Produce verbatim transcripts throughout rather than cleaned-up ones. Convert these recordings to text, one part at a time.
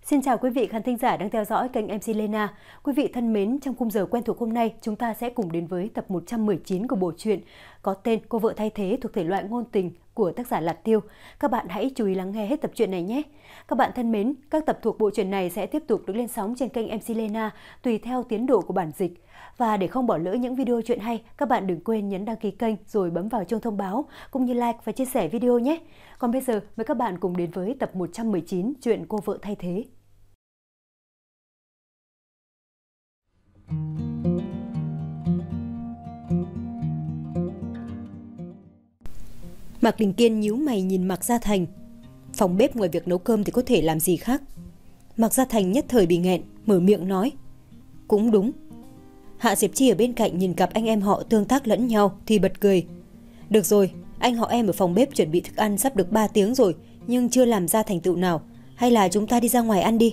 Xin chào quý vị khán thính giả đang theo dõi kênh em xê Lena. Quý vị thân mến, trong khung giờ quen thuộc hôm nay, chúng ta sẽ cùng đến với tập một trăm mười chín của bộ truyện có tên Cô vợ thay thế thuộc thể loại ngôn tình của tác giả Lạt Tiêu. Các bạn hãy chú ý lắng nghe hết tập truyện này nhé. Các bạn thân mến, các tập thuộc bộ truyện này sẽ tiếp tục được lên sóng trên kênh em xê Lena tùy theo tiến độ của bản dịch. Và để không bỏ lỡ những video truyện hay, các bạn đừng quên nhấn đăng ký kênh rồi bấm vào chuông thông báo cũng như like và chia sẻ video nhé. Còn bây giờ, mời các bạn cùng đến với tập một trăm mười chín truyện Cô vợ thay thế. Mạc Đình Kiên nhíu mày nhìn Mạc Gia Thành. Phòng bếp ngoài việc nấu cơm thì có thể làm gì khác? Mạc Gia Thành nhất thời bị nghẹn, mở miệng nói. Cũng đúng. Hạ Diệp Chi ở bên cạnh nhìn cặp anh em họ tương tác lẫn nhau thì bật cười. Được rồi, anh họ em ở phòng bếp chuẩn bị thức ăn sắp được ba tiếng rồi, nhưng chưa làm ra thành tựu nào. Hay là chúng ta đi ra ngoài ăn đi?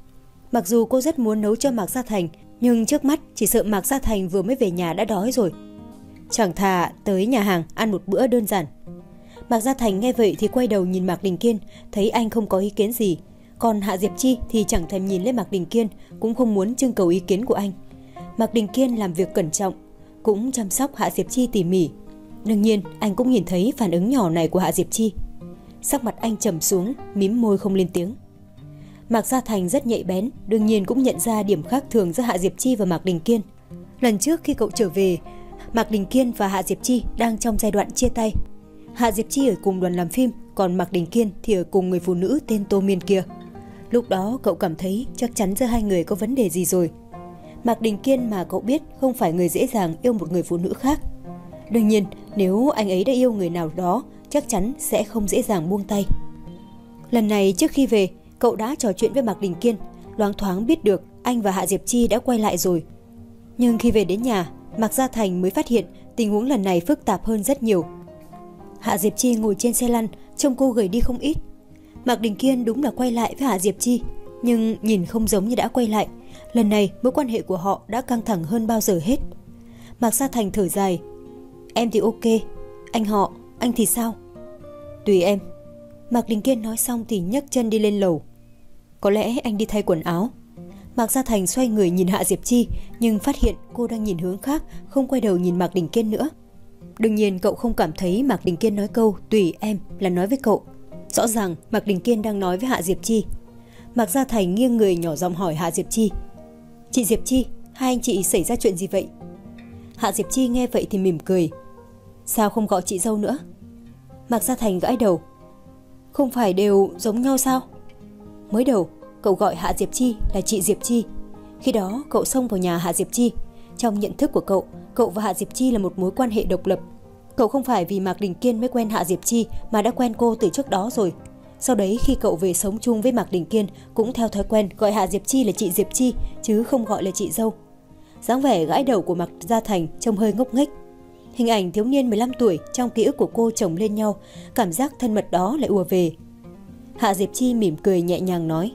Mặc dù cô rất muốn nấu cho Mạc Gia Thành, nhưng trước mắt chỉ sợ Mạc Gia Thành vừa mới về nhà đã đói rồi. Chẳng thà tới nhà hàng ăn một bữa đơn giản. Mạc Gia Thành nghe vậy thì quay đầu nhìn Mạc Đình Kiên, thấy anh không có ý kiến gì. Còn Hạ Diệp Chi thì chẳng thèm nhìn lên Mạc Đình Kiên, cũng không muốn trưng cầu ý kiến của anh. Mạc Đình Kiên làm việc cẩn trọng, cũng chăm sóc Hạ Diệp Chi tỉ mỉ. Đương nhiên, anh cũng nhìn thấy phản ứng nhỏ này của Hạ Diệp Chi. Sắc mặt anh trầm xuống, mím môi không lên tiếng. Mạc Gia Thành rất nhạy bén, đương nhiên cũng nhận ra điểm khác thường giữa Hạ Diệp Chi và Mạc Đình Kiên. Lần trước khi cậu trở về, Mạc Đình Kiên và Hạ Diệp Chi đang trong giai đoạn chia tay. Hạ Diệp Chi ở cùng đoàn làm phim, còn Mạc Đình Kiên thì ở cùng người phụ nữ tên Tô Miên kia. Lúc đó cậu cảm thấy chắc chắn giữa hai người có vấn đề gì rồi. Mạc Đình Kiên mà cậu biết không phải người dễ dàng yêu một người phụ nữ khác. Đương nhiên, nếu anh ấy đã yêu người nào đó, chắc chắn sẽ không dễ dàng buông tay. Lần này trước khi về, cậu đã trò chuyện với Mạc Đình Kiên, loáng thoáng biết được anh và Hạ Diệp Chi đã quay lại rồi. Nhưng khi về đến nhà, Mạc Gia Thành mới phát hiện tình huống lần này phức tạp hơn rất nhiều. Hạ Diệp Chi ngồi trên xe lăn, trông cô gầy đi không ít. Mạc Đình Kiên đúng là quay lại với Hạ Diệp Chi, nhưng nhìn không giống như đã quay lại. Lần này mối quan hệ của họ đã căng thẳng hơn bao giờ hết. Mạc Gia Thành thở dài. Em thì ok, anh họ, anh thì sao? Tùy em. Mạc Đình Kiên nói xong thì nhấc chân đi lên lầu. Có lẽ anh đi thay quần áo. Mạc Gia Thành xoay người nhìn Hạ Diệp Chi, nhưng phát hiện cô đang nhìn hướng khác, không quay đầu nhìn Mạc Đình Kiên nữa. Đương nhiên cậu không cảm thấy Mạc Đình Kiên nói câu tùy em là nói với cậu. Rõ ràng Mạc Đình Kiên đang nói với Hạ Diệp Chi. Mạc Gia Thành nghiêng người nhỏ giọng hỏi Hạ Diệp Chi. Chị Diệp Chi, hai anh chị xảy ra chuyện gì vậy? Hạ Diệp Chi nghe vậy thì mỉm cười. Sao không gọi chị dâu nữa? Mạc Gia Thành gãi đầu. Không phải đều giống nhau sao? Mới đầu cậu gọi Hạ Diệp Chi là chị Diệp Chi. Khi đó cậu xông vào nhà Hạ Diệp Chi. Trong nhận thức của cậu, cậu và Hạ Diệp Chi là một mối quan hệ độc lập. Cậu không phải vì Mạc Đình Kiên mới quen Hạ Diệp Chi mà đã quen cô từ trước đó rồi. Sau đấy khi cậu về sống chung với Mạc Đình Kiên cũng theo thói quen gọi Hạ Diệp Chi là chị Diệp Chi chứ không gọi là chị dâu. Dáng vẻ gãi đầu của Mạc Gia Thành trông hơi ngốc nghếch. Hình ảnh thiếu niên mười lăm tuổi trong ký ức của cô chồng lên nhau, cảm giác thân mật đó lại ùa về. Hạ Diệp Chi mỉm cười nhẹ nhàng nói.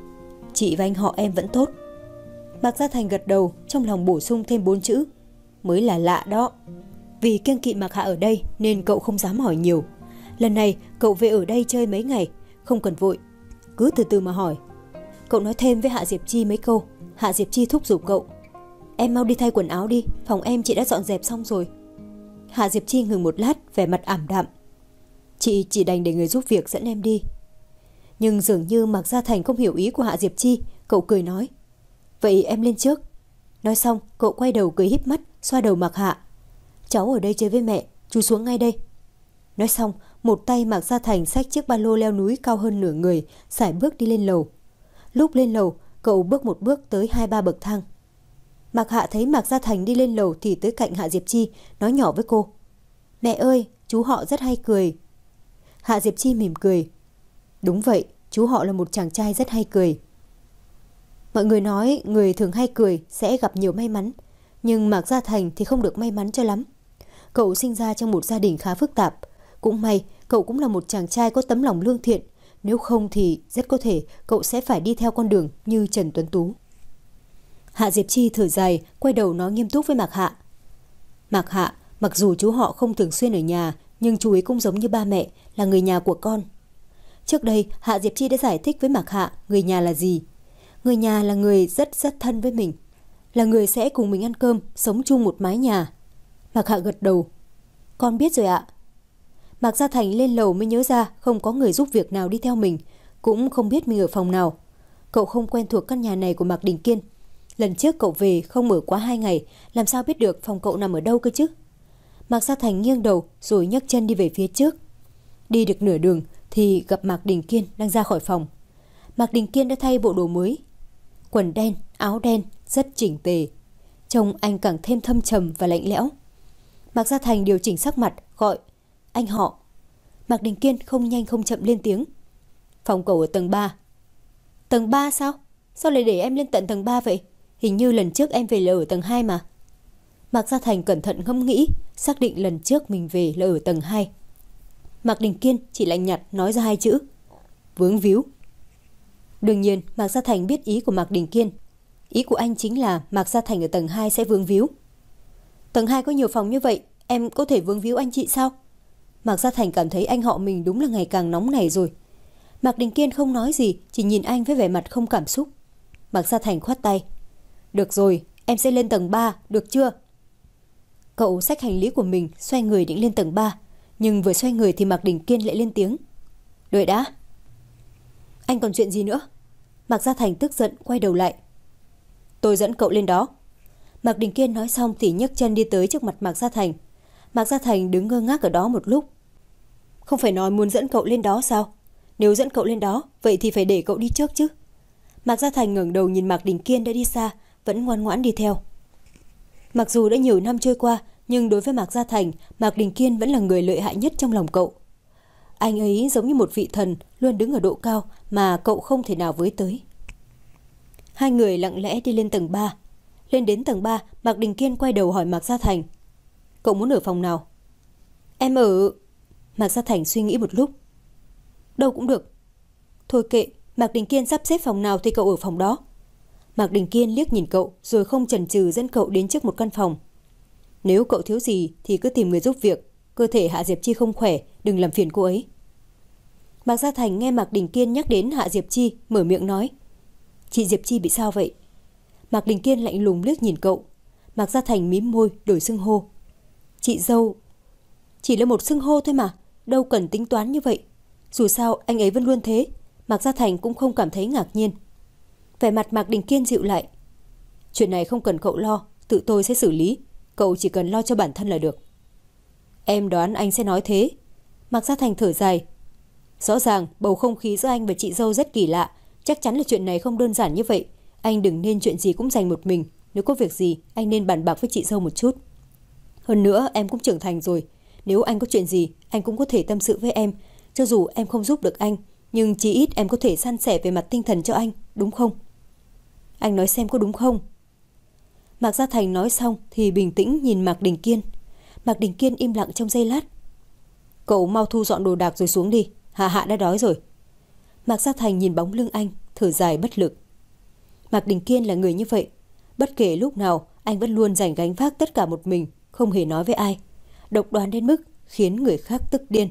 Chị và anh họ em vẫn tốt. Mạc Gia Thành gật đầu, trong lòng bổ sung thêm bốn chữ. Mới là lạ đó. Vì kiêng kỵ Mạc Hạ ở đây nên cậu không dám hỏi nhiều. Lần này cậu về ở đây chơi mấy ngày, không cần vội, cứ từ từ mà hỏi. Cậu nói thêm với Hạ Diệp Chi mấy câu. Hạ Diệp Chi thúc giục cậu. Em mau đi thay quần áo đi, phòng em chị đã dọn dẹp xong rồi. Hạ Diệp Chi ngừng một lát, vẻ mặt ảm đạm. Chị chỉ đành để người giúp việc dẫn em đi. Nhưng dường như Mạc Gia Thành không hiểu ý của Hạ Diệp Chi, cậu cười nói. Vậy em lên trước. Nói xong, cậu quay đầu cười híp mắt, xoa đầu Mạc Hạ. Cháu ở đây chơi với mẹ, chú xuống ngay đây. Nói xong, một tay Mạc Gia Thành xách chiếc ba lô leo núi cao hơn nửa người, sải bước đi lên lầu. Lúc lên lầu, cậu bước một bước tới hai ba bậc thang. Mạc Hạ thấy Mạc Gia Thành đi lên lầu thì tới cạnh Hạ Diệp Chi, nói nhỏ với cô. Mẹ ơi, chú họ rất hay cười. Hạ Diệp Chi mỉm cười. Đúng vậy, chú họ là một chàng trai rất hay cười. Mọi người nói người thường hay cười sẽ gặp nhiều may mắn, nhưng Mạc Gia Thành thì không được may mắn cho lắm. Cậu sinh ra trong một gia đình khá phức tạp. Cũng may cậu cũng là một chàng trai có tấm lòng lương thiện, nếu không thì rất có thể cậu sẽ phải đi theo con đường như Trần Tuấn Tú. Hạ Diệp Chi thở dài, quay đầu nói nghiêm túc với Mạc Hạ. Mạc Hạ, mặc dù chú họ không thường xuyên ở nhà, nhưng chú ấy cũng giống như ba mẹ, là người nhà của con. Trước đây, Hạ Diệp Chi đã giải thích với Mạc Hạ người nhà là gì. Người nhà là người rất rất thân với mình, là người sẽ cùng mình ăn cơm, sống chung một mái nhà. Mạc Hạ gật đầu. Con biết rồi ạ. Mạc Gia Thành lên lầu mới nhớ ra không có người giúp việc nào đi theo mình, cũng không biết mình ở phòng nào. Cậu không quen thuộc căn nhà này của Mạc Đình Kiên. Lần trước cậu về không ở quá hai ngày, làm sao biết được phòng cậu nằm ở đâu cơ chứ? Mạc Gia Thành nghiêng đầu rồi nhấc chân đi về phía trước. Đi được nửa đường thì gặp Mạc Đình Kiên đang ra khỏi phòng. Mạc Đình Kiên đã thay bộ đồ mới, quần đen, áo đen, rất chỉnh tề. Trông anh càng thêm thâm trầm và lạnh lẽo. Mạc Gia Thành điều chỉnh sắc mặt, gọi anh họ. Mạc Đình Kiên không nhanh không chậm lên tiếng. Phòng cậu ở tầng ba. Tầng ba sao? Sao lại để em lên tận tầng ba vậy? Hình như lần trước em về là ở tầng hai mà. Mạc Gia Thành cẩn thận ngẫm nghĩ, xác định lần trước mình về là ở tầng hai. Mạc Đình Kiên chỉ lạnh nhạt nói ra hai chữ: vướng víu. Đương nhiên Mạc Gia Thành biết ý của Mạc Đình Kiên. Ý của anh chính là Mạc Gia Thành ở tầng hai sẽ vướng víu. Tầng hai có nhiều phòng như vậy, em có thể vướng víu anh chị sao? Mạc Gia Thành cảm thấy anh họ mình đúng là ngày càng nóng nảy rồi. Mạc Đình Kiên không nói gì, chỉ nhìn anh với vẻ mặt không cảm xúc. Mạc Gia Thành khoát tay. Được rồi, em sẽ lên tầng ba, được chưa? Cậu xách hành lý của mình, xoay người định lên tầng ba. Nhưng vừa xoay người thì Mạc Đình Kiên lại lên tiếng. Đợi đã. Anh còn chuyện gì nữa? Mạc Gia Thành tức giận quay đầu lại. Tôi dẫn cậu lên đó. Mạc Đình Kiên nói xong thì nhấc chân đi tới trước mặt Mạc Gia Thành. Mạc Gia Thành đứng ngơ ngác ở đó một lúc. Không phải nói muốn dẫn cậu lên đó sao? Nếu dẫn cậu lên đó, vậy thì phải để cậu đi trước chứ. Mạc Gia Thành ngẩng đầu nhìn Mạc Đình Kiên đã đi xa, vẫn ngoan ngoãn đi theo. Mặc dù đã nhiều năm trôi qua, nhưng đối với Mạc Gia Thành, Mạc Đình Kiên vẫn là người lợi hại nhất trong lòng cậu. Anh ấy giống như một vị thần, luôn đứng ở độ cao mà cậu không thể nào với tới. Hai người lặng lẽ đi lên tầng ba. Lên đến tầng ba, Mạc Đình Kiên quay đầu hỏi Mạc Gia Thành. Cậu muốn ở phòng nào? Em ở... Mạc Gia Thành suy nghĩ một lúc. Đâu cũng được. Thôi kệ, Mạc Đình Kiên sắp xếp phòng nào thì cậu ở phòng đó. Mạc Đình Kiên liếc nhìn cậu rồi không chần chừ dẫn cậu đến trước một căn phòng. Nếu cậu thiếu gì thì cứ tìm người giúp việc. Cơ thể Hạ Diệp Chi không khỏe, đừng làm phiền cô ấy. Mạc Gia Thành nghe Mạc Đình Kiên nhắc đến Hạ Diệp Chi, mở miệng nói. Chị Diệp Chi bị sao vậy? Mạc Đình Kiên lạnh lùng liếc nhìn cậu. Mạc Gia Thành mím môi đổi xưng hô. Chị dâu. Chỉ là một xưng hô thôi mà, đâu cần tính toán như vậy. Dù sao anh ấy vẫn luôn thế. Mạc Gia Thành cũng không cảm thấy ngạc nhiên. Vẻ mặt Mạc Đình Kiên dịu lại. Chuyện này không cần cậu lo, tự tôi sẽ xử lý. Cậu chỉ cần lo cho bản thân là được. Em đoán anh sẽ nói thế. Mạc Gia Thành thở dài. Rõ ràng bầu không khí giữa anh và chị dâu rất kỳ lạ. Chắc chắn là chuyện này không đơn giản như vậy. Anh đừng nên chuyện gì cũng dành một mình. Nếu có việc gì anh nên bàn bạc với chị dâu một chút. Hơn nữa em cũng trưởng thành rồi. Nếu anh có chuyện gì anh cũng có thể tâm sự với em. Cho dù em không giúp được anh, nhưng chí ít em có thể san sẻ về mặt tinh thần cho anh, đúng không? Anh nói xem có đúng không? Mạc Gia Thành nói xong thì bình tĩnh nhìn Mạc Đình Kiên. Mạc Đình Kiên im lặng trong giây lát. Cậu mau thu dọn đồ đạc rồi xuống đi. Hạ Hạ đã đói rồi. Mạc Gia Thành nhìn bóng lưng anh, thở dài bất lực. Mạc Đình Kiên là người như vậy. Bất kể lúc nào anh vẫn luôn giành gánh vác tất cả một mình, không hề nói với ai. Độc đoán đến mức khiến người khác tức điên.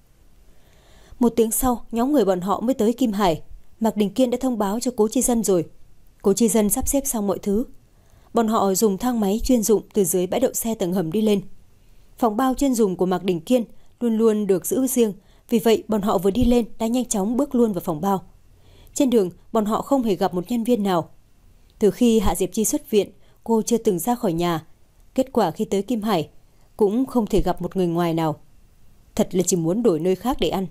Một tiếng sau, nhóm người bọn họ mới tới Kim Hải. Mạc Đình Kiên đã thông báo cho Cố Chi Dân rồi. Cố Chi Dân sắp xếp xong mọi thứ. Bọn họ dùng thang máy chuyên dụng từ dưới bãi đậu xe tầng hầm đi lên. Phòng bao chuyên dùng của Mạc Đình Kiên luôn luôn được giữ riêng, vì vậy bọn họ vừa đi lên đã nhanh chóng bước luôn vào phòng bao. Trên đường, bọn họ không hề gặp một nhân viên nào. Từ khi Hạ Diệp Chi xuất viện, cô chưa từng ra khỏi nhà. Kết quả khi tới Kim Hải, cũng không thể gặp một người ngoài nào. Thật là chỉ muốn đổi nơi khác để ăn.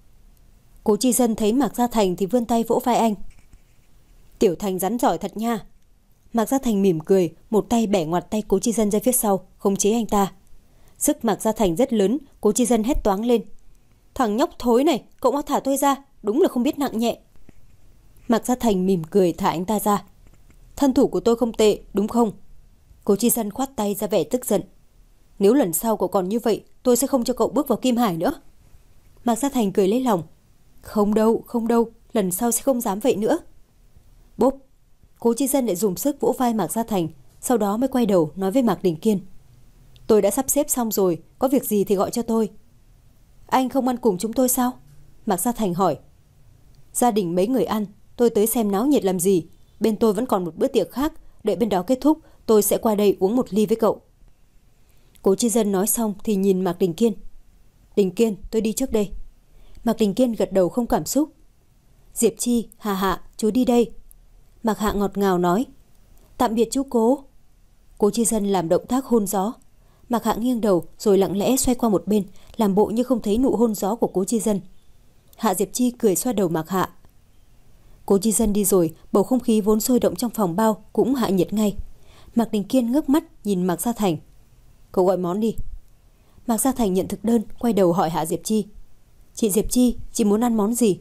Cố Chi Dân thấy Mạc Gia Thành thì vươn tay vỗ vai anh. Tiểu Thành rắn giỏi thật nha. Mạc Gia Thành mỉm cười, một tay bẻ ngoặt tay Cố Chi Dân ra phía sau, khống chế anh ta. Sức Mạc Gia Thành rất lớn, Cố Chi Dân hét toáng lên. Thằng nhóc thối này, cậu mau thả tôi ra, đúng là không biết nặng nhẹ. Mạc Gia Thành mỉm cười thả anh ta ra. Thân thủ của tôi không tệ, đúng không? Cố Chi Dân khoát tay ra vẻ tức giận. Nếu lần sau cậu còn như vậy, tôi sẽ không cho cậu bước vào Kim Hải nữa. Mạc Gia Thành cười lấy lòng. Không đâu, không đâu, lần sau sẽ không dám vậy nữa. Bốp. Cố Chi Dân lại dùng sức vỗ vai Mạc Gia Thành, sau đó mới quay đầu nói với Mạc Đình Kiên. Tôi đã sắp xếp xong rồi, có việc gì thì gọi cho tôi. Anh không ăn cùng chúng tôi sao? Mạc Gia Thành hỏi. Gia đình mấy người ăn, tôi tới xem náo nhiệt làm gì. bên tôi vẫn còn một bữa tiệc khác, đợi bên đó kết thúc, tôi sẽ qua đây uống một ly với cậu. Cố Chi Dân nói xong thì nhìn Mạc Đình Kiên. Đình Kiên, tôi đi trước đây. Mạc Đình Kiên gật đầu không cảm xúc. Diệp Chi, Hà Hạ, chú đi đây. Mạc Hạ ngọt ngào nói. Tạm biệt chú Cố. Cố Chi Dân làm động tác hôn gió. Mạc Hạ nghiêng đầu rồi lặng lẽ xoay qua một bên, làm bộ như không thấy nụ hôn gió của Cố Chi Dân. Hạ Diệp Chi cười xoa đầu Mạc Hạ. Cố Chi Dân đi rồi, bầu không khí vốn sôi động trong phòng bao cũng hạ nhiệt ngay. Mạc Đình Kiên ngước mắt nhìn Mạc Gia Thành. Cậu gọi món đi. Mạc Gia Thành nhận thực đơn, quay đầu hỏi Hạ Diệp Chi. Chị Diệp Chi, chị muốn ăn món gì?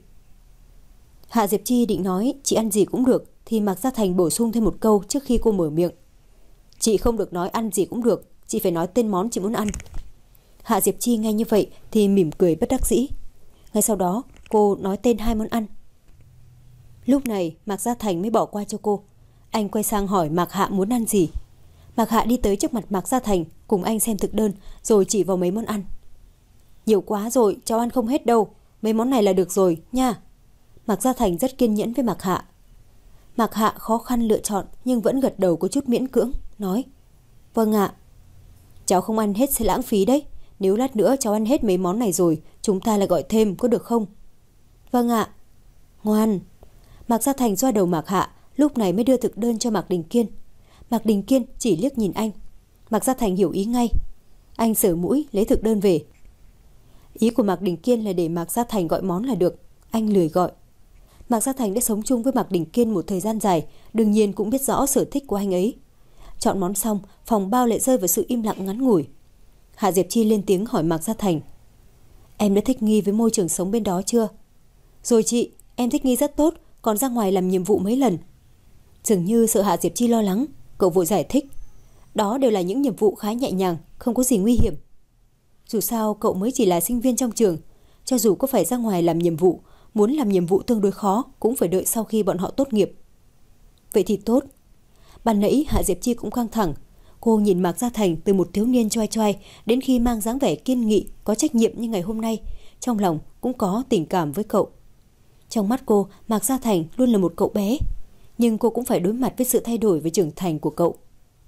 Hạ Diệp Chi định nói chị ăn gì cũng được, thì Mạc Gia Thành bổ sung thêm một câu trước khi cô mở miệng. Chị không được nói ăn gì cũng được, chị phải nói tên món chị muốn ăn. Hạ Diệp Chi nghe như vậy thì mỉm cười bất đắc dĩ. Ngay sau đó cô nói tên hai món ăn. Lúc này Mạc Gia Thành mới bỏ qua cho cô. Anh quay sang hỏi Mạc Hạ muốn ăn gì. Mạc Hạ đi tới trước mặt Mạc Gia Thành, cùng anh xem thực đơn rồi chỉ vào mấy món ăn. Nhiều quá rồi, cháu ăn không hết đâu, mấy món này là được rồi nha. Mạc Gia Thành rất kiên nhẫn với Mạc Hạ. Mạc Hạ khó khăn lựa chọn nhưng vẫn gật đầu có chút miễn cưỡng, nói. Vâng ạ. Cháu không ăn hết sẽ lãng phí đấy. Nếu lát nữa cháu ăn hết mấy món này rồi, chúng ta lại gọi thêm có được không? Vâng ạ. Ngoan. Mạc Gia Thành xoa đầu Mạc Hạ, lúc này mới đưa thực đơn cho Mạc Đình Kiên. Mạc Đình Kiên chỉ liếc nhìn anh. Mạc Gia Thành hiểu ý ngay. Anh sờ mũi lấy thực đơn về. Ý của Mạc Đình Kiên là để Mạc Gia Thành gọi món là được. Anh lười gọi. Mạc Gia Thành đã sống chung với Mạc Đình Kiên một thời gian dài, đương nhiên cũng biết rõ sở thích của anh ấy. Chọn món xong, phòng bao lại rơi vào sự im lặng ngắn ngủi. Hạ Diệp Chi lên tiếng hỏi Mạc Gia Thành. Em đã thích nghi với môi trường sống bên đó chưa? Rồi chị, em thích nghi rất tốt, còn ra ngoài làm nhiệm vụ mấy lần. Dường như sợ Hạ Diệp Chi lo lắng, cậu vội giải thích. Đó đều là những nhiệm vụ khá nhẹ nhàng, không có gì nguy hiểm. Dù sao cậu mới chỉ là sinh viên trong trường, cho dù có phải ra ngoài làm nhiệm vụ, muốn làm nhiệm vụ tương đối khó cũng phải đợi sau khi bọn họ tốt nghiệp. Vậy thì tốt. Ban nãy Hạ Diệp Chi cũng căng thẳng. Cô nhìn Mạc Gia Thành từ một thiếu niên choai choai đến khi mang dáng vẻ kiên nghị, có trách nhiệm như ngày hôm nay, trong lòng cũng có tình cảm với cậu. Trong mắt cô, Mạc Gia Thành luôn là một cậu bé, nhưng cô cũng phải đối mặt với sự thay đổi về trưởng thành của cậu.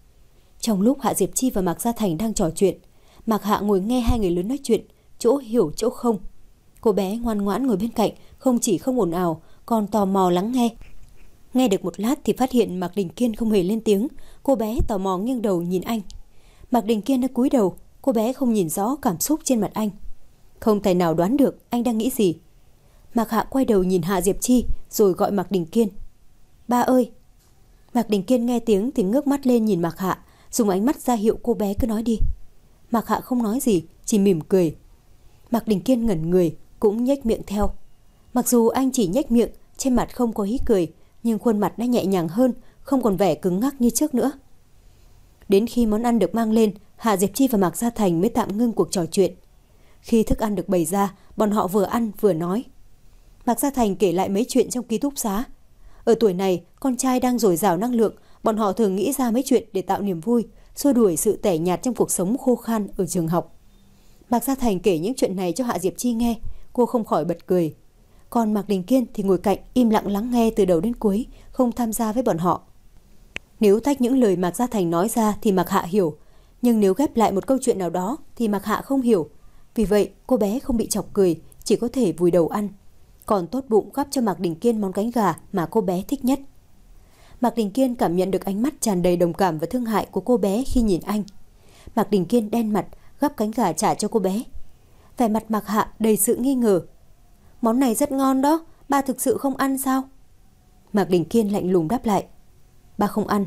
Trong lúc Hạ Diệp Chi và Mạc Gia Thành đang trò chuyện, Mạc Hạ ngồi nghe hai người lớn nói chuyện, chỗ hiểu chỗ không. Cô bé ngoan ngoãn ngồi bên cạnh, không chỉ không ồn ào, còn tò mò lắng nghe. Nghe được một lát thì phát hiện Mạc Đình Kiên không hề lên tiếng, cô bé tò mò nghiêng đầu nhìn anh. Mạc Đình Kiên đã cúi đầu, cô bé không nhìn rõ cảm xúc trên mặt anh. Không thể nào đoán được anh đang nghĩ gì. Mạc Hạ quay đầu nhìn Hạ Diệp Chi rồi gọi Mạc Đình Kiên. Ba ơi! Mạc Đình Kiên nghe tiếng thì ngước mắt lên nhìn Mạc Hạ, dùng ánh mắt ra hiệu cô bé cứ nói đi. Mạc Hạ không nói gì, chỉ mỉm cười. Mạc Đình Kiên ngẩn người, cũng nhếch miệng theo. Mặc dù anh chỉ nhếch miệng, trên mặt không có hí cười, nhưng khuôn mặt đã nhẹ nhàng hơn, không còn vẻ cứng ngắc như trước nữa. Đến khi món ăn được mang lên, Hạ Diệp Chi và Mạc Gia Thành mới tạm ngưng cuộc trò chuyện. Khi thức ăn được bày ra, bọn họ vừa ăn vừa nói. Mạc Gia Thành kể lại mấy chuyện trong ký túc xá. Ở tuổi này, con trai đang dồi dào năng lượng, bọn họ thường nghĩ ra mấy chuyện để tạo niềm vui, xua đuổi sự tẻ nhạt trong cuộc sống khô khan ở trường học. Mạc Gia Thành kể những chuyện này cho Hạ Diệp Chi nghe, cô không khỏi bật cười. Còn Mạc Đình Kiên thì ngồi cạnh im lặng lắng nghe từ đầu đến cuối, không tham gia với bọn họ. Nếu tách những lời Mạc Gia Thành nói ra thì Mạc Hạ hiểu, nhưng nếu ghép lại một câu chuyện nào đó thì Mạc Hạ không hiểu. Vì vậy cô bé không bị chọc cười, chỉ có thể vùi đầu ăn. Còn tốt bụng gắp cho Mạc Đình Kiên món cánh gà mà cô bé thích nhất. Mạc Đình Kiên cảm nhận được ánh mắt tràn đầy đồng cảm và thương hại của cô bé khi nhìn anh. Mạc Đình Kiên đen mặt gắp cánh gà trả cho cô bé. Vẻ mặt Mạc Hạ đầy sự nghi ngờ. Món này rất ngon đó, ba thực sự không ăn sao? Mạc Đình Kiên lạnh lùng đáp lại. Ba không ăn.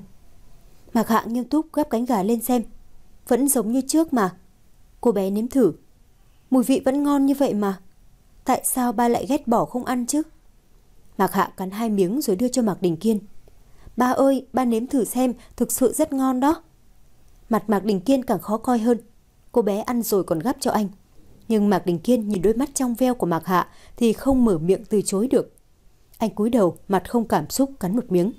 Mạc Hạ nghiêm túc gắp cánh gà lên xem. Vẫn giống như trước mà. Cô bé nếm thử. Mùi vị vẫn ngon như vậy mà. Tại sao ba lại ghét bỏ không ăn chứ? Mạc Hạ cắn hai miếng rồi đưa cho Mạc Đình Kiên. Ba ơi, ba nếm thử xem, thực sự rất ngon đó. Mặt Mạc Đình Kiên càng khó coi hơn. Cô bé ăn rồi còn gắp cho anh. Nhưng Mạc Đình Kiên nhìn đôi mắt trong veo của Mạc Hạ thì không mở miệng từ chối được. Anh cúi đầu, mặt không cảm xúc cắn một miếng.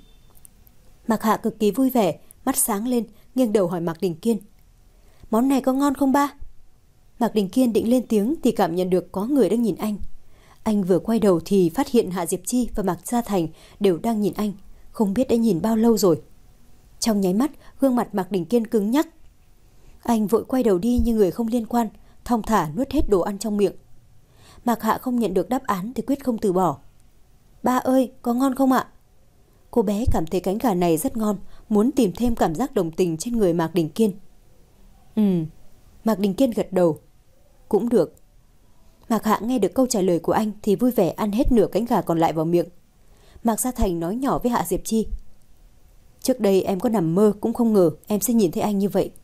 Mạc Hạ cực kỳ vui vẻ, mắt sáng lên, nghiêng đầu hỏi Mạc Đình Kiên. Món này có ngon không ba? Mạc Đình Kiên định lên tiếng thì cảm nhận được có người đang nhìn anh. Anh vừa quay đầu thì phát hiện Hạ Diệp Chi và Mạc Gia Thành đều đang nhìn anh, không biết đã nhìn bao lâu rồi. Trong nháy mắt, gương mặt Mạc Đình Kiên cứng nhắc. Anh vội quay đầu đi như người không liên quan, thong thả nuốt hết đồ ăn trong miệng. Mạc Hạ không nhận được đáp án thì quyết không từ bỏ. Ba ơi, có ngon không ạ? Cô bé cảm thấy cánh gà này rất ngon, muốn tìm thêm cảm giác đồng tình trên người Mạc Đình Kiên. Ừ, Mạc Đình Kiên gật đầu. Cũng được. Mạc Hạ nghe được câu trả lời của anh thì vui vẻ ăn hết nửa cánh gà còn lại vào miệng. Mạc Gia Thành nói nhỏ với Hạ Diệp Chi. Trước đây em có nằm mơ cũng không ngờ em sẽ nhìn thấy anh như vậy.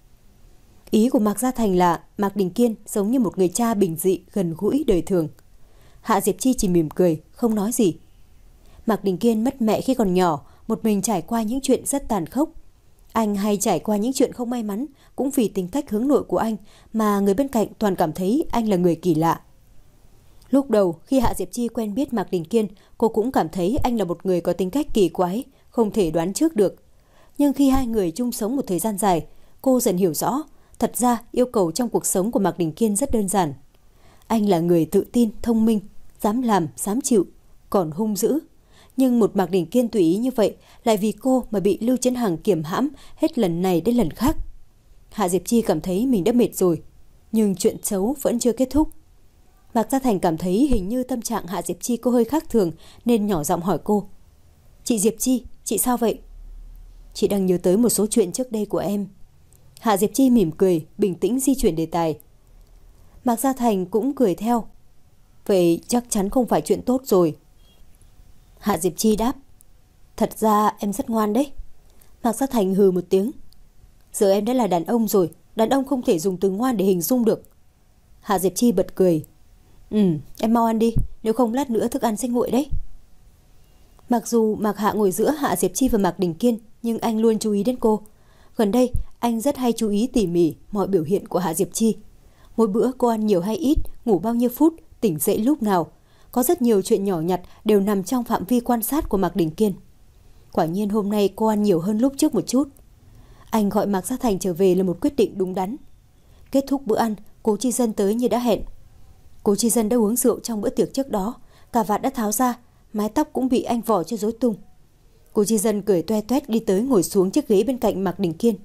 Ý của Mạc Gia Thành là Mạc Đình Kiên giống như một người cha bình dị, gần gũi đời thường. Hạ Diệp Chi chỉ mỉm cười, không nói gì. Mạc Đình Kiên mất mẹ khi còn nhỏ, một mình trải qua những chuyện rất tàn khốc. Anh hay trải qua những chuyện không may mắn, cũng vì tính cách hướng nội của anh mà người bên cạnh toàn cảm thấy anh là người kỳ lạ. Lúc đầu khi Hạ Diệp Chi quen biết Mạc Đình Kiên, cô cũng cảm thấy anh là một người có tính cách kỳ quái, không thể đoán trước được. Nhưng khi hai người chung sống một thời gian dài, cô dần hiểu rõ, thật ra yêu cầu trong cuộc sống của Mạc Đình Kiên rất đơn giản. Anh là người tự tin, thông minh, dám làm, dám chịu, còn hung dữ. Nhưng một Mạc Đình Kiên tùy ý như vậy lại vì cô mà bị Lưu Chấn Hằng kiềm hãm hết lần này đến lần khác. Hạ Diệp Chi cảm thấy mình đã mệt rồi, nhưng chuyện xấu vẫn chưa kết thúc. Mạc Gia Thành cảm thấy hình như tâm trạng Hạ Diệp Chi có hơi khác thường nên nhỏ giọng hỏi cô. Chị Diệp Chi, chị sao vậy? Chị đang nhớ tới một số chuyện trước đây của em. Hạ Diệp Chi mỉm cười, bình tĩnh di chuyển đề tài. Mạc Gia Thành cũng cười theo. Vậy chắc chắn không phải chuyện tốt rồi. Hạ Diệp Chi đáp. Thật ra em rất ngoan đấy. Mạc Gia Thành hừ một tiếng. Giờ em đã là đàn ông rồi, đàn ông không thể dùng từ ngoan để hình dung được. Hạ Diệp Chi bật cười. Ừ, em mau ăn đi, nếu không lát nữa thức ăn sẽ nguội đấy. Mặc dù Mạc Hạ ngồi giữa Hạ Diệp Chi và Mạc Đình Kiên, nhưng anh luôn chú ý đến cô. Gần đây, anh rất hay chú ý tỉ mỉ mọi biểu hiện của Hạ Diệp Chi. Mỗi bữa cô ăn nhiều hay ít, ngủ bao nhiêu phút, tỉnh dậy lúc nào. Có rất nhiều chuyện nhỏ nhặt đều nằm trong phạm vi quan sát của Mạc Đình Kiên. Quả nhiên hôm nay cô ăn nhiều hơn lúc trước một chút. Anh gọi Mạc Gia Thành trở về là một quyết định đúng đắn. Kết thúc bữa ăn, Cố Chi Dân tới như đã hẹn. Cố Chi Dân đã uống rượu trong bữa tiệc trước đó, cà vạt đã tháo ra, mái tóc cũng bị anh vò cho rối tung. Cố Chi Dân cười toe toét đi tới ngồi xuống chiếc ghế bên cạnh Mạc Đình Kiên.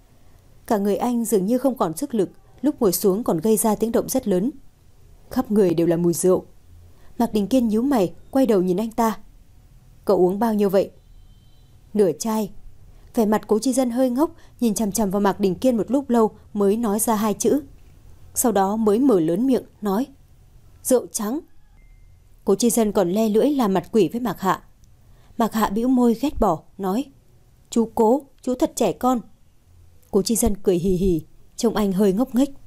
Cả người anh dường như không còn sức lực, lúc ngồi xuống còn gây ra tiếng động rất lớn. Khắp người đều là mùi rượu. Mạc Đình Kiên nhíu mày, quay đầu nhìn anh ta. Cậu uống bao nhiêu vậy? Nửa chai. Vẻ mặt Cố Chi Dân hơi ngốc, nhìn chằm chằm vào Mạc Đình Kiên một lúc lâu mới nói ra hai chữ. Sau đó mới mở lớn miệng, nói. Rượu trắng. Cố Chi Dân còn le lưỡi làm mặt quỷ với Mạc Hạ. Mạc Hạ bĩu môi ghét bỏ, nói. Chú Cố, chú thật trẻ con. Cố Chi Dân cười hì hì, trông anh hơi ngốc nghếch.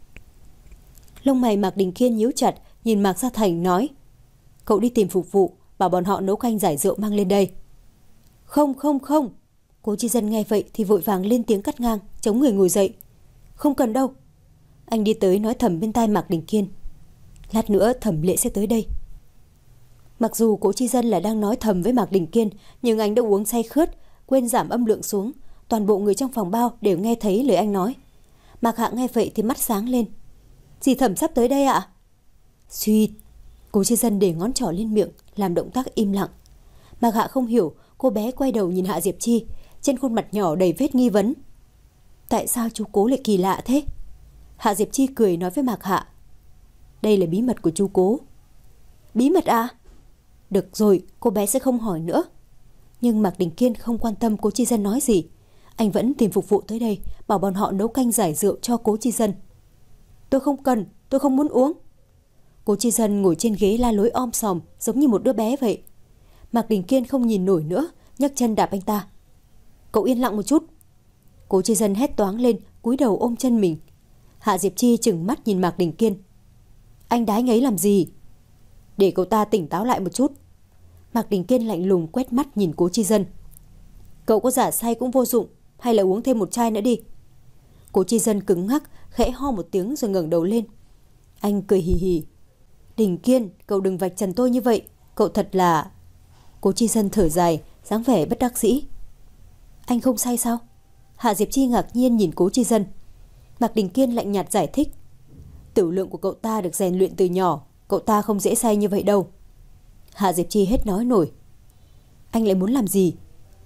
Lông mày Mạc Đình Kiên nhíu chặt, nhìn Mạc Gia Thành nói. Cậu đi tìm phục vụ, bảo bọn họ nấu canh giải rượu mang lên đây. Không, không, không. Cố Chi Dân nghe vậy thì vội vàng lên tiếng cắt ngang, chống người ngồi dậy. Không cần đâu. Anh đi tới nói thầm bên tai Mạc Đình Kiên. Lát nữa Thẩm Lệ sẽ tới đây. Mặc dù Cố Chi Dân là đang nói thầm với Mạc Đình Kiên, nhưng anh đã uống say khướt, quên giảm âm lượng xuống. Toàn bộ người trong phòng bao đều nghe thấy lời anh nói. Mạc Hạ nghe vậy thì mắt sáng lên. Dì Thẩm sắp tới đây ạ? Suýt. Cố Chi Dân để ngón trỏ lên miệng, làm động tác im lặng. Mạc Hạ không hiểu, cô bé quay đầu nhìn Hạ Diệp Chi, trên khuôn mặt nhỏ đầy vết nghi vấn. Tại sao chú Cố lại kỳ lạ thế? Hạ Diệp Chi cười nói với Mạc Hạ. Đây là bí mật của chú Cố. Bí mật à? Được rồi, cô bé sẽ không hỏi nữa. Nhưng Mạc Đình Kiên không quan tâm Cố Chi Dân nói gì. Anh vẫn tìm phục vụ tới đây, bảo bọn họ nấu canh giải rượu cho Cố Chi Dân. Tôi không cần, tôi không muốn uống. Cố Chi Dân ngồi trên ghế la lối om sòm, giống như một đứa bé vậy. Mạc Đình Kiên không nhìn nổi nữa, nhấc chân đạp anh ta. Cậu yên lặng một chút. Cố Chi Dân hét toáng lên, cúi đầu ôm chân mình. Hạ Diệp Chi trừng mắt nhìn Mạc Đình Kiên. Anh đái ngấy làm gì? Để cậu ta tỉnh táo lại một chút. Mạc Đình Kiên lạnh lùng quét mắt nhìn Cố Chi Dân. Cậu có giả say cũng vô dụng, hay là uống thêm một chai nữa đi. Cố Chi Dân cứng ngắc, khẽ ho một tiếng rồi ngẩng đầu lên. Anh cười hì hì. Đình Kiên, cậu đừng vạch trần tôi như vậy, cậu thật là... Cố Chi Dân thở dài, dáng vẻ bất đắc dĩ. Anh không say sao? Hạ Diệp Chi ngạc nhiên nhìn Cố Chi Dân. Mạc Đình Kiên lạnh nhạt giải thích. Tiểu lượng của cậu ta được rèn luyện từ nhỏ, cậu ta không dễ say như vậy đâu. Hạ Diệp Chi hết nói nổi. Anh lại muốn làm gì?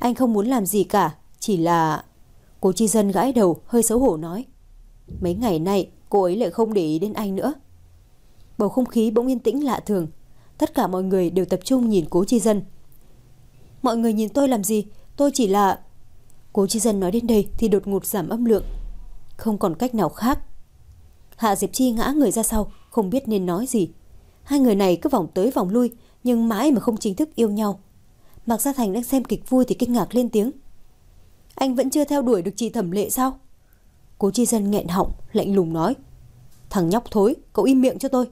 Anh không muốn làm gì cả, chỉ là... Cố Chi Dân gãi đầu hơi xấu hổ nói. Mấy ngày nay cô ấy lại không để ý đến anh nữa. Bầu không khí bỗng yên tĩnh lạ thường. Tất cả mọi người đều tập trung nhìn Cố Chi Dân. Mọi người nhìn tôi làm gì? Tôi chỉ là... Cố Chi Dân nói đến đây thì đột ngột giảm âm lượng. Không còn cách nào khác. Hạ Diệp Chi ngã người ra sau, không biết nên nói gì. Hai người này cứ vòng tới vòng lui, nhưng mãi mà không chính thức yêu nhau. Mạc Gia Thành đang xem kịch vui thì kinh ngạc lên tiếng. Anh vẫn chưa theo đuổi được chị Thẩm Lệ sao? Cố Chi Dân nghẹn họng, lạnh lùng nói. Thằng nhóc thối, cậu im miệng cho tôi.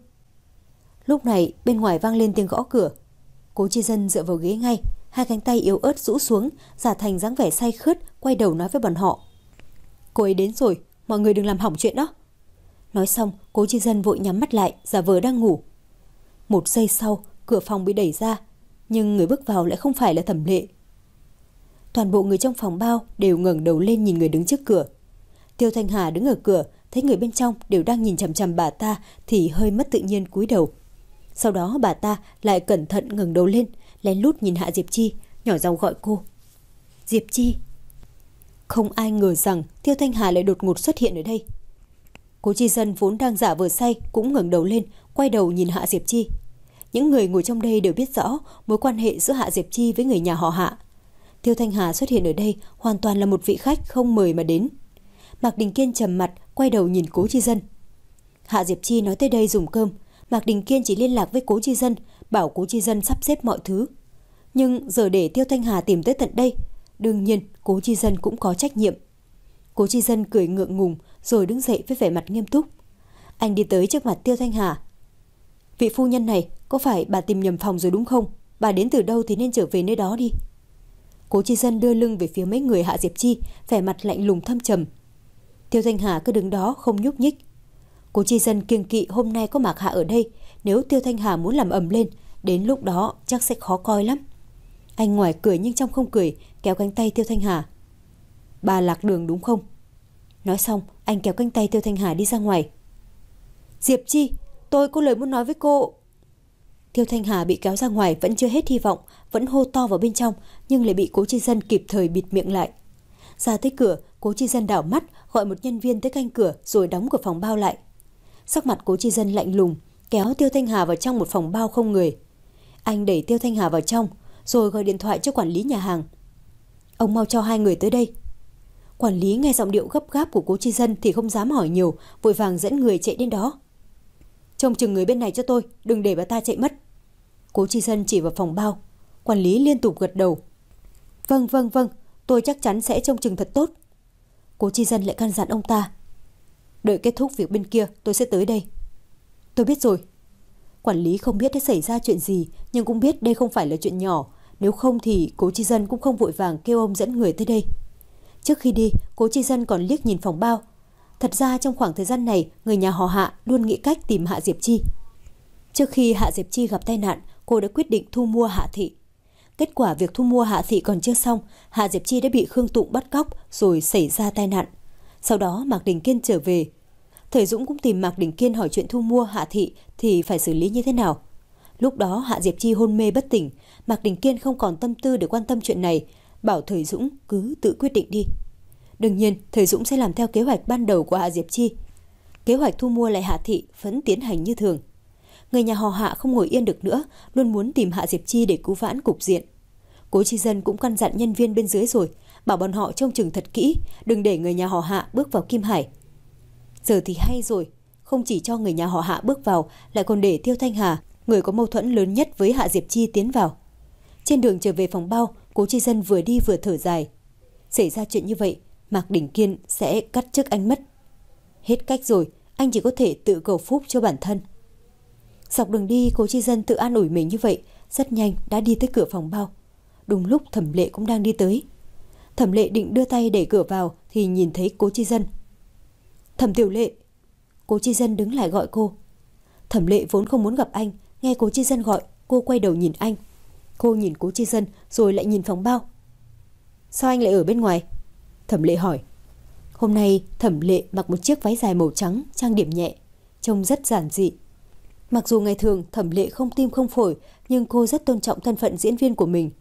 Lúc này bên ngoài vang lên tiếng gõ cửa. Cố Chi Dân dựa vào ghế ngay, hai cánh tay yếu ớt rũ xuống, giả thành dáng vẻ say khướt, quay đầu nói với bọn họ. Cô ấy đến rồi, mọi người đừng làm hỏng chuyện đó. Nói xong, Cố Chi Dân vội nhắm mắt lại, giả vờ đang ngủ. Một giây sau, cửa phòng bị đẩy ra, nhưng người bước vào lại không phải là Thẩm Lệ. Toàn bộ người trong phòng bao đều ngẩng đầu lên nhìn người đứng trước cửa. Tiêu Thanh Hà đứng ở cửa, thấy người bên trong đều đang nhìn chằm chằm bà ta thì hơi mất tự nhiên cúi đầu. Sau đó bà ta lại cẩn thận ngẩng đầu lên, lén lút nhìn Hạ Diệp Chi, nhỏ giọng gọi cô. Diệp Chi. Không ai ngờ rằng Tiêu Thanh Hà lại đột ngột xuất hiện ở đây. Cố Chi Dân vốn đang giả vờ say cũng ngẩng đầu lên, quay đầu nhìn Hạ Diệp Chi. Những người ngồi trong đây đều biết rõ mối quan hệ giữa Hạ Diệp Chi với người nhà họ Hạ. Tiêu Thanh Hà xuất hiện ở đây hoàn toàn là một vị khách không mời mà đến. Mạc Đình Kiên trầm mặt, quay đầu nhìn Cố Chi Dân. Hạ Diệp Chi nói tới đây dùng cơm, Mạc Đình Kiên chỉ liên lạc với Cố Chi Dân, bảo Cố Chi Dân sắp xếp mọi thứ. Nhưng giờ để Tiêu Thanh Hà tìm tới tận đây, đương nhiên Cố Chi Dân cũng có trách nhiệm. Cố Chi Dân cười ngượng ngùng rồi đứng dậy với vẻ mặt nghiêm túc. Anh đi tới trước mặt Tiêu Thanh Hà. Vị phu nhân này, có phải bà tìm nhầm phòng rồi đúng không? Bà đến từ đâu thì nên trở về nơi đó đi. Cố Chi Dân đưa lưng về phía mấy người Hạ Diệp Chi, vẻ mặt lạnh lùng thâm trầm. Tiêu Thanh Hà cứ đứng đó không nhúc nhích. Cố Chi Dân kiêng kỵ hôm nay có Mạc Hạ ở đây, nếu Tiêu Thanh Hà muốn làm ầm lên, đến lúc đó chắc sẽ khó coi lắm. Anh ngoài cười nhưng trong không cười, kéo cánh tay Tiêu Thanh Hà. Bà lạc đường đúng không? Nói xong, anh kéo cánh tay Tiêu Thanh Hà đi ra ngoài. Diệp Chi, tôi có lời muốn nói với cô. Tiêu Thanh Hà bị kéo ra ngoài vẫn chưa hết hy vọng, vẫn hô to vào bên trong, nhưng lại bị Cố Chi Dân kịp thời bịt miệng lại. Ra tới cửa, Cố Chi Dân đảo mắt, gọi một nhân viên tới canh cửa rồi đóng cửa phòng bao lại. Sắc mặt Cố Chi Dân lạnh lùng, kéo Tiêu Thanh Hà vào trong một phòng bao không người. Anh đẩy Tiêu Thanh Hà vào trong, rồi gọi điện thoại cho quản lý nhà hàng. Ông mau cho hai người tới đây. Quản lý nghe giọng điệu gấp gáp của Cố Chi Dân thì không dám hỏi nhiều, vội vàng dẫn người chạy đến đó. Trông chừng người bên này cho tôi, đừng để bà ta chạy mất. Cố Chi Dân chỉ vào phòng bao. Quản lý liên tục gật đầu. Vâng vâng vâng, tôi chắc chắn sẽ trông chừng thật tốt. Cố Chi Dân lại căn dặn ông ta. Đợi kết thúc việc bên kia tôi sẽ tới đây. Tôi biết rồi. Quản lý không biết đã xảy ra chuyện gì, nhưng cũng biết đây không phải là chuyện nhỏ. Nếu không thì Cố Chi Dân cũng không vội vàng kêu ông dẫn người tới đây. Trước khi đi, Cố Chi Dân còn liếc nhìn phòng bao. Thật ra trong khoảng thời gian này, người nhà họ Hạ luôn nghĩ cách tìm Hạ Diệp Chi. Trước khi Hạ Diệp Chi gặp tai nạn, cô đã quyết định thu mua Hạ Thị. Kết quả việc thu mua Hạ Thị còn chưa xong, Hạ Diệp Chi đã bị Khương Tụng bắt cóc rồi xảy ra tai nạn. Sau đó Mạc Đình Kiên trở về. Thời Dũng cũng tìm Mạc Đình Kiên hỏi chuyện thu mua Hạ Thị thì phải xử lý như thế nào. Lúc đó Hạ Diệp Chi hôn mê bất tỉnh, Mạc Đình Kiên không còn tâm tư để quan tâm chuyện này, bảo Thời Dũng cứ tự quyết định đi. Đương nhiên, Thời Dũng sẽ làm theo kế hoạch ban đầu của Hạ Diệp Chi. Kế hoạch thu mua lại Hạ Thị vẫn tiến hành như thường. Người nhà họ Hạ không ngồi yên được nữa, luôn muốn tìm Hạ Diệp Chi để cứu vãn cục diện. Cố Chi Dân cũng căn dặn nhân viên bên dưới rồi, bảo bọn họ trông chừng thật kỹ, đừng để người nhà họ Hạ bước vào Kim Hải. Giờ thì hay rồi, không chỉ cho người nhà họ Hạ bước vào, lại còn để Tiêu Thanh Hà, người có mâu thuẫn lớn nhất với Hạ Diệp Chi, tiến vào. Trên đường trở về phòng bao, Cố Chi Dân vừa đi vừa thở dài. Xảy ra chuyện như vậy, Mạc Đình Kiên sẽ cắt chức anh mất. Hết cách rồi, anh chỉ có thể tự cầu phúc cho bản thân. Dọc đường đi, Cố Chi Dân tự an ủi mình như vậy, rất nhanh đã đi tới cửa phòng bao. Đúng lúc Thẩm Lệ cũng đang đi tới. Thẩm Lệ định đưa tay đẩy cửa vào thì nhìn thấy Cố Chi Dân. Thẩm Tiểu Lệ. Cố Chi Dân đứng lại gọi cô. Thẩm Lệ vốn không muốn gặp anh, nghe Cố Chi Dân gọi, cô quay đầu nhìn anh. Cô nhìn Cố Chi Dân rồi lại nhìn phòng bao. Sao anh lại ở bên ngoài? Thẩm Lệ hỏi. Hôm nay Thẩm Lệ mặc một chiếc váy dài màu trắng, trang điểm nhẹ, trông rất giản dị. Mặc dù ngày thường Thẩm Lệ không tim không phổi, nhưng cô rất tôn trọng thân phận diễn viên của mình.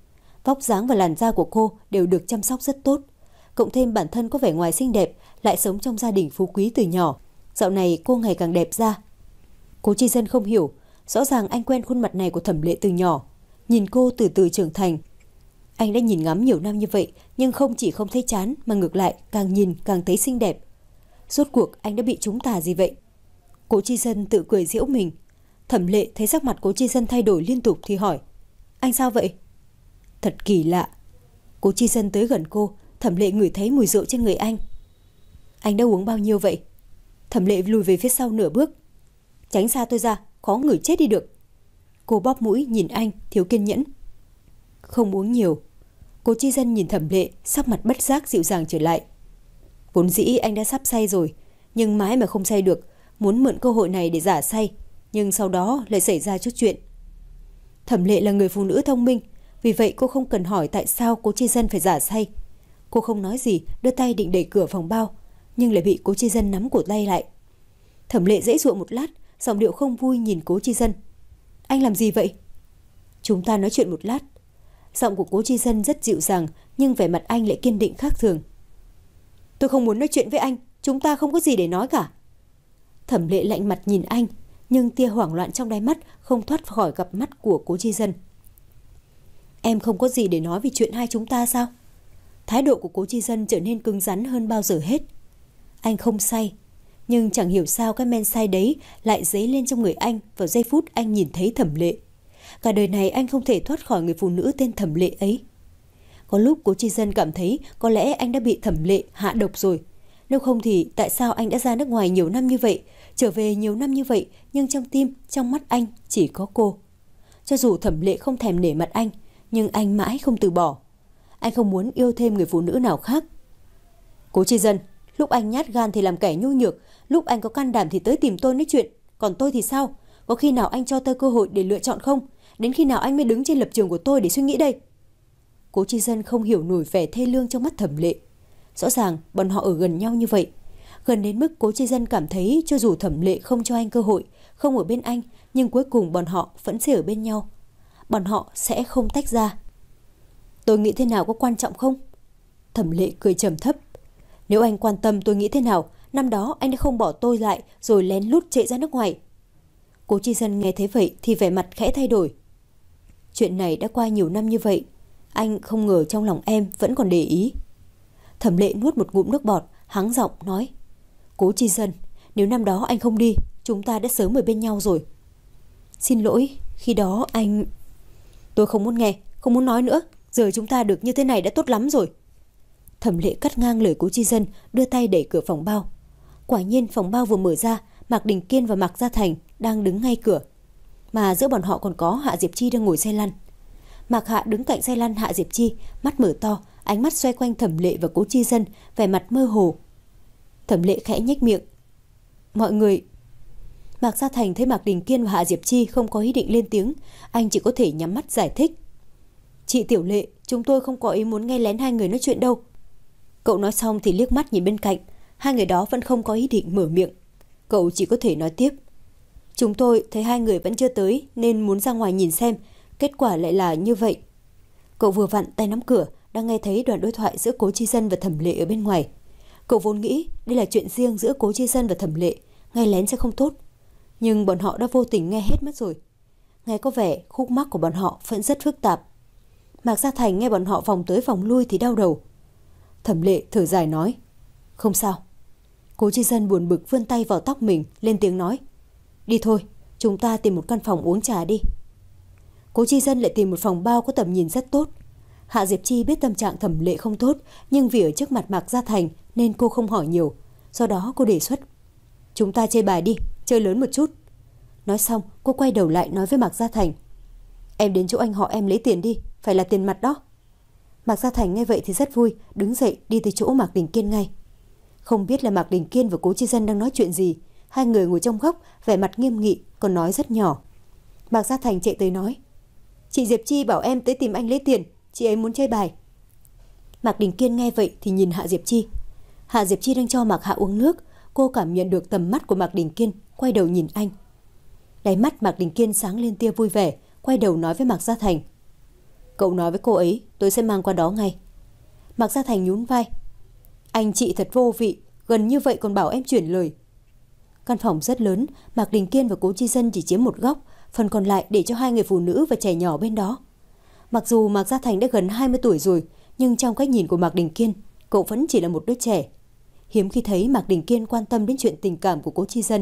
Vóc dáng và làn da của cô đều được chăm sóc rất tốt. Cộng thêm bản thân có vẻ ngoài xinh đẹp, lại sống trong gia đình phú quý từ nhỏ. Dạo này cô ngày càng đẹp ra. Cố Chi Dân không hiểu, rõ ràng anh quen khuôn mặt này của Thẩm Lệ từ nhỏ. Nhìn cô từ từ trưởng thành. Anh đã nhìn ngắm nhiều năm như vậy, nhưng không chỉ không thấy chán mà ngược lại càng nhìn càng thấy xinh đẹp. Rốt cuộc anh đã bị trúng tà gì vậy? Cố Chi Dân tự cười giễu mình. Thẩm Lệ thấy sắc mặt Cố Chi Dân thay đổi liên tục thì hỏi: Anh sao vậy? Thật kỳ lạ. Cố Chi Dân tới gần cô, Thẩm Lệ ngửi thấy mùi rượu trên người anh. Anh đã uống bao nhiêu vậy? Thẩm Lệ lùi về phía sau nửa bước. Tránh xa tôi ra, khó ngửi chết đi được. Cô bóp mũi nhìn anh, thiếu kiên nhẫn. Không uống nhiều. Cố Chi Dân nhìn Thẩm Lệ, sắc mặt bất giác dịu dàng trở lại. Vốn dĩ anh đã sắp say rồi, nhưng mãi mà không say được, muốn mượn cơ hội này để giả say, nhưng sau đó lại xảy ra chút chuyện. Thẩm Lệ là người phụ nữ thông minh, vì vậy cô không cần hỏi tại sao Cố Chi Dân phải giả say. Cô không nói gì, đưa tay định đẩy cửa phòng bao, nhưng lại bị Cố Chi Dân nắm cổ tay lại. Thẩm Lệ giãy giụa một lát, giọng điệu không vui nhìn Cố Chi Dân. Anh làm gì vậy? Chúng ta nói chuyện một lát. Giọng của Cố Chi Dân rất dịu dàng, nhưng vẻ mặt anh lại kiên định khác thường. Tôi không muốn nói chuyện với anh, chúng ta không có gì để nói cả. Thẩm Lệ lạnh mặt nhìn anh, nhưng tia hoảng loạn trong đáy mắt không thoát khỏi cặp mắt của Cố Chi Dân. Em không có gì để nói về chuyện hai chúng ta sao? Thái độ của Cố Chi Dân trở nên cứng rắn hơn bao giờ hết. Anh không say, nhưng chẳng hiểu sao cái men say đấy lại dấy lên trong người anh vào giây phút anh nhìn thấy Thẩm Lệ. Cả đời này anh không thể thoát khỏi người phụ nữ tên Thẩm Lệ ấy. Có lúc Cố Chi Dân cảm thấy có lẽ anh đã bị Thẩm Lệ hạ độc rồi. Nếu không thì tại sao anh đã ra nước ngoài nhiều năm như vậy, trở về nhiều năm như vậy, nhưng trong tim, trong mắt anh chỉ có cô. Cho dù Thẩm Lệ không thèm nể mặt anh, nhưng anh mãi không từ bỏ. Anh không muốn yêu thêm người phụ nữ nào khác. Cố Chi Dân, lúc anh nhát gan thì làm kẻ nhu nhược, lúc anh có can đảm thì tới tìm tôi nói chuyện. Còn tôi thì sao? Có khi nào anh cho tôi cơ hội để lựa chọn không? Đến khi nào anh mới đứng trên lập trường của tôi để suy nghĩ đây? Cố Chi Dân không hiểu nổi vẻ thê lương trong mắt Thẩm Lệ. Rõ ràng bọn họ ở gần nhau như vậy, gần đến mức Cố Chi Dân cảm thấy cho dù Thẩm Lệ không cho anh cơ hội, không ở bên anh, nhưng cuối cùng bọn họ vẫn sẽ ở bên nhau. Bọn họ sẽ không tách ra. Tôi nghĩ thế nào có quan trọng không? Thẩm Lệ cười trầm thấp. Nếu anh quan tâm tôi nghĩ thế nào, năm đó anh đã không bỏ tôi lại rồi lén lút chạy ra nước ngoài. Cố Chi Dân nghe thấy vậy thì vẻ mặt khẽ thay đổi. Chuyện này đã qua nhiều năm như vậy, anh không ngờ trong lòng em vẫn còn để ý. Thẩm Lệ nuốt một ngụm nước bọt, hắng giọng nói. Cố Chi Dân, nếu năm đó anh không đi, chúng ta đã sớm ở bên nhau rồi. Xin lỗi, khi đó anh... Tôi không muốn nghe, không muốn nói nữa. Giờ chúng ta được như thế này đã tốt lắm rồi. Thẩm Lệ cắt ngang lời Cố Chi Dân, đưa tay đẩy cửa phòng bao. Quả nhiên phòng bao vừa mở ra, Mạc Đình Kiên và Mạc Gia Thành đang đứng ngay cửa. Mà giữa bọn họ còn có Hạ Diệp Chi đang ngồi xe lăn. Mạc Hạ đứng cạnh xe lăn Hạ Diệp Chi, mắt mở to, ánh mắt xoay quanh Thẩm Lệ và Cố Chi Dân, vẻ mặt mơ hồ. Thẩm Lệ khẽ nhếch miệng. Mọi người... Mạc Gia Thành thấy Mạc Đình Kiên và Hạ Diệp Chi không có ý định lên tiếng, anh chỉ có thể nhắm mắt giải thích. Chị Tiểu Lệ, chúng tôi không có ý muốn nghe lén hai người nói chuyện đâu. Cậu nói xong thì liếc mắt nhìn bên cạnh, hai người đó vẫn không có ý định mở miệng. Cậu chỉ có thể nói tiếp. Chúng tôi thấy hai người vẫn chưa tới nên muốn ra ngoài nhìn xem, kết quả lại là như vậy. Cậu vừa vặn tay nắm cửa, đang nghe thấy đoạn đối thoại giữa Cố Chi Dân và Thẩm Lệ ở bên ngoài. Cậu vốn nghĩ đây là chuyện riêng giữa Cố Chi Dân và Thẩm Lệ, nghe lén sẽ không tốt. Nhưng bọn họ đã vô tình nghe hết mất rồi. Nghe có vẻ khúc mắc của bọn họ vẫn rất phức tạp. Mạc Gia Thành nghe bọn họ vòng tới vòng lui thì đau đầu. Thẩm Lệ thở dài nói. Không sao. Cố Chi Dân buồn bực vươn tay vào tóc mình, lên tiếng nói. Đi thôi, chúng ta tìm một căn phòng uống trà đi. Cố Chi Dân lại tìm một phòng bao có tầm nhìn rất tốt. Hạ Diệp Chi biết tâm trạng Thẩm Lệ không tốt, nhưng vì ở trước mặt Mạc Gia Thành nên cô không hỏi nhiều. Do đó cô đề xuất. Chúng ta chơi bài đi, chơi lớn một chút. Nói xong, cô quay đầu lại nói với Mạc Gia Thành. Em đến chỗ anh họ em lấy tiền đi, phải là tiền mặt đó. Mạc Gia Thành nghe vậy thì rất vui, đứng dậy đi tới chỗ Mạc Đình Kiên ngay. Không biết là Mạc Đình Kiên và Cố Chi Dân đang nói chuyện gì. Hai người ngồi trong góc, vẻ mặt nghiêm nghị, còn nói rất nhỏ. Mạc Gia Thành chạy tới nói. Chị Diệp Chi bảo em tới tìm anh lấy tiền, chị ấy muốn chơi bài. Mạc Đình Kiên nghe vậy thì nhìn Hạ Diệp Chi. Hạ Diệp Chi đang cho Mạc Hạ uống nước. Cô cảm nhận được tầm mắt của Mạc Đình Kiên, quay đầu nhìn anh. Đáy mắt Mạc Đình Kiên sáng lên tia vui vẻ, quay đầu nói với Mạc Gia Thành. Cậu nói với cô ấy tôi sẽ mang qua đó ngay. Mạc Gia Thành nhún vai. Anh chị thật vô vị, gần như vậy còn bảo em chuyển lời. Căn phòng rất lớn, Mạc Đình Kiên và Cố Chi Dân chỉ chiếm một góc, phần còn lại để cho hai người phụ nữ và trẻ nhỏ bên đó. Mặc dù Mạc Gia Thành đã gần hai mươi tuổi rồi, nhưng trong cách nhìn của Mạc Đình Kiên, cậu vẫn chỉ là một đứa trẻ. Hiếm khi thấy Mạc Đình Kiên quan tâm đến chuyện tình cảm của Cố Chi Dân.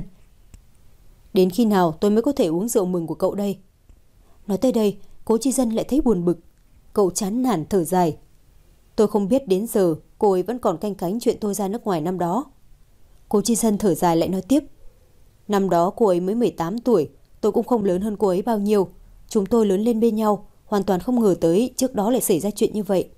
Đến khi nào tôi mới có thể uống rượu mừng của cậu đây? Nói tới đây, Cố Chi Dân lại thấy buồn bực. Cậu chán nản thở dài. Tôi không biết đến giờ cô ấy vẫn còn canh cánh chuyện tôi ra nước ngoài năm đó. Cố Chi Dân thở dài lại nói tiếp. Năm đó cô ấy mới mười tám tuổi, tôi cũng không lớn hơn cô ấy bao nhiêu. Chúng tôi lớn lên bên nhau, hoàn toàn không ngờ tới trước đó lại xảy ra chuyện như vậy.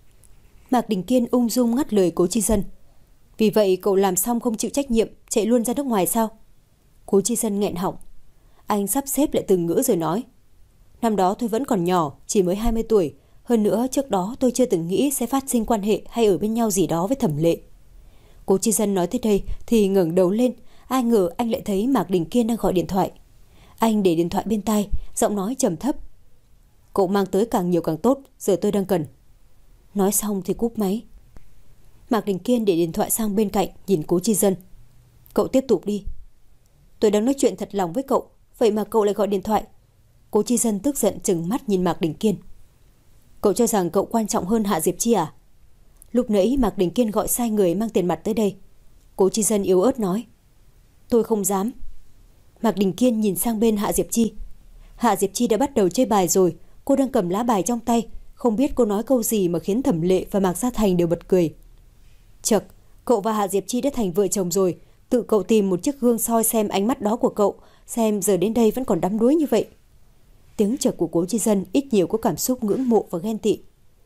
Mạc Đình Kiên ung dung ngắt lời Cố Chi Dân. Vì vậy cậu làm xong không chịu trách nhiệm, chạy luôn ra nước ngoài sao? Cố Chi Dân nghẹn họng. Anh sắp xếp lại từng ngữ rồi nói. Năm đó tôi vẫn còn nhỏ, chỉ mới hai mươi tuổi. Hơn nữa trước đó tôi chưa từng nghĩ sẽ phát sinh quan hệ hay ở bên nhau gì đó với Thẩm Lệ. Cố Chi Dân nói tới đây thì ngẩng đầu lên. Ai ngờ anh lại thấy Mạc Đình Kiên đang gọi điện thoại. Anh để điện thoại bên tai, giọng nói trầm thấp. Cậu mang tới càng nhiều càng tốt, giờ tôi đang cần. Nói xong thì cúp máy. Mạc Đình Kiên để điện thoại sang bên cạnh, nhìn Cố Chi Dân. Cậu tiếp tục đi. Tôi đang nói chuyện thật lòng với cậu, vậy mà cậu lại gọi điện thoại. Cố Chi Dân tức giận trừng mắt nhìn Mạc Đình Kiên. Cậu cho rằng cậu quan trọng hơn Hạ Diệp Chi à? Lúc nãy Mạc Đình Kiên gọi sai người mang tiền mặt tới đây. Cố Chi Dân yếu ớt nói. Tôi không dám. Mạc Đình Kiên nhìn sang bên Hạ Diệp Chi. Hạ Diệp Chi đã bắt đầu chơi bài rồi. Cô đang cầm lá bài trong tay. Không biết cô nói câu gì mà khiến Thẩm Lệ và Mạc Gia Thành đều bật cười. Chật, cậu và Hạ Diệp Chi đã thành vợ chồng rồi. Tự cậu tìm một chiếc gương soi xem ánh mắt đó của cậu, xem giờ đến đây vẫn còn đắm đuối như vậy. Tiếng chợt của Cố Chi Dân ít nhiều có cảm xúc ngưỡng mộ và ghen tị.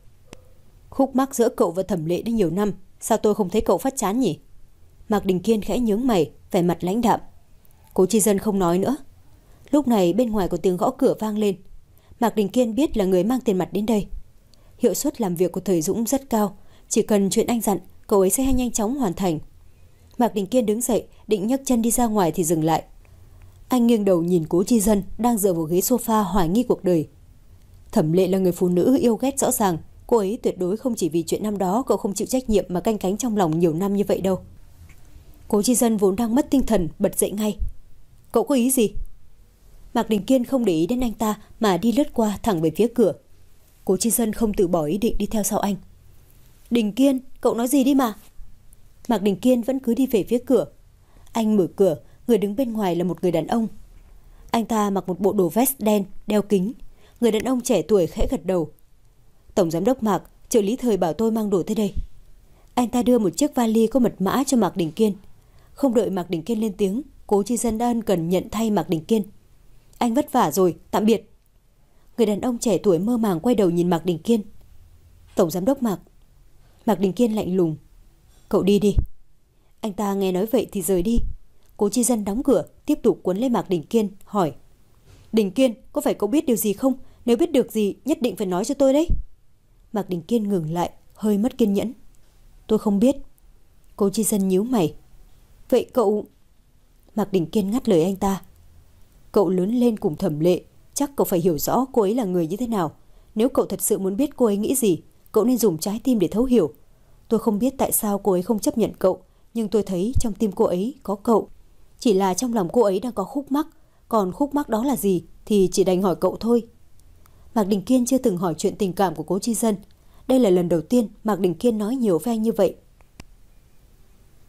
Khúc mắc giữa cậu và Thẩm Lệ đã nhiều năm, sao tôi không thấy cậu phát chán nhỉ? Mạc Đình Kiên khẽ nhướng mày, vẻ mặt lãnh đạm. Cố Chi Dân không nói nữa. Lúc này bên ngoài có tiếng gõ cửa vang lên. Mạc Đình Kiên biết là người mang tiền mặt đến đây. Hiệu suất làm việc của Thời Dũng rất cao, chỉ cần chuyện anh dặn, cậu ấy sẽ nhanh chóng hoàn thành. Mạc Đình Kiên đứng dậy, định nhấc chân đi ra ngoài thì dừng lại. Anh nghiêng đầu nhìn Cố Chi Dân đang dựa vào ghế sofa hoài nghi cuộc đời. Thẩm Lệ là người phụ nữ yêu ghét rõ ràng, cô ấy tuyệt đối không chỉ vì chuyện năm đó cậu không chịu trách nhiệm mà canh cánh trong lòng nhiều năm như vậy đâu. Cố Chi Dân vốn đang mất tinh thần, bật dậy ngay. Cậu có ý gì? Mạc Đình Kiên không để ý đến anh ta mà đi lướt qua thẳng về phía cửa. Cố Chi Dân không từ bỏ ý định đi theo sau anh. Đình Kiên, cậu nói gì đi mà? Mạc Đình Kiên vẫn cứ đi về phía cửa. Anh mở cửa, người đứng bên ngoài là một người đàn ông. Anh ta mặc một bộ đồ vest đen, đeo kính. Người đàn ông trẻ tuổi khẽ gật đầu. Tổng giám đốc Mạc, trợ lý Thời bảo tôi mang đồ tới đây. Anh ta đưa một chiếc vali có mật mã cho Mạc Đình Kiên. Không đợi Mạc Đình Kiên lên tiếng, Cố Chi Dân đã ân cần nhận thay Mạc Đình Kiên. Anh vất vả rồi, tạm biệt. Người đàn ông trẻ tuổi mơ màng quay đầu nhìn Mạc Đình Kiên. Tổng giám đốc Mạc. Mạc Đình Kiên lạnh lùng. Cậu đi đi. Anh ta nghe nói vậy thì rời đi. Cố Chi Dân đóng cửa, tiếp tục cuốn lấy Mạc Đình Kiên, hỏi. Đình Kiên, có phải cậu biết điều gì không? Nếu biết được gì, nhất định phải nói cho tôi đấy. Mạc Đình Kiên ngừng lại, hơi mất kiên nhẫn. Tôi không biết. Cố Chi Dân nhíu mày. Vậy cậu... Mạc Đình Kiên ngắt lời anh ta. Cậu lớn lên cùng Thẩm Lệ, chắc cậu phải hiểu rõ cô ấy là người như thế nào. Nếu cậu thật sự muốn biết cô ấy nghĩ gì, cậu nên dùng trái tim để thấu hiểu. Tôi không biết tại sao cô ấy không chấp nhận cậu, nhưng tôi thấy trong tim cô ấy có cậu. Chỉ là trong lòng cô ấy đang có khúc mắc, còn khúc mắc đó là gì thì chỉ đành hỏi cậu thôi. Mạc Đình Kiên chưa từng hỏi chuyện tình cảm của Cố Chi Dân. Đây là lần đầu tiên Mạc Đình Kiên nói nhiều với anh như vậy.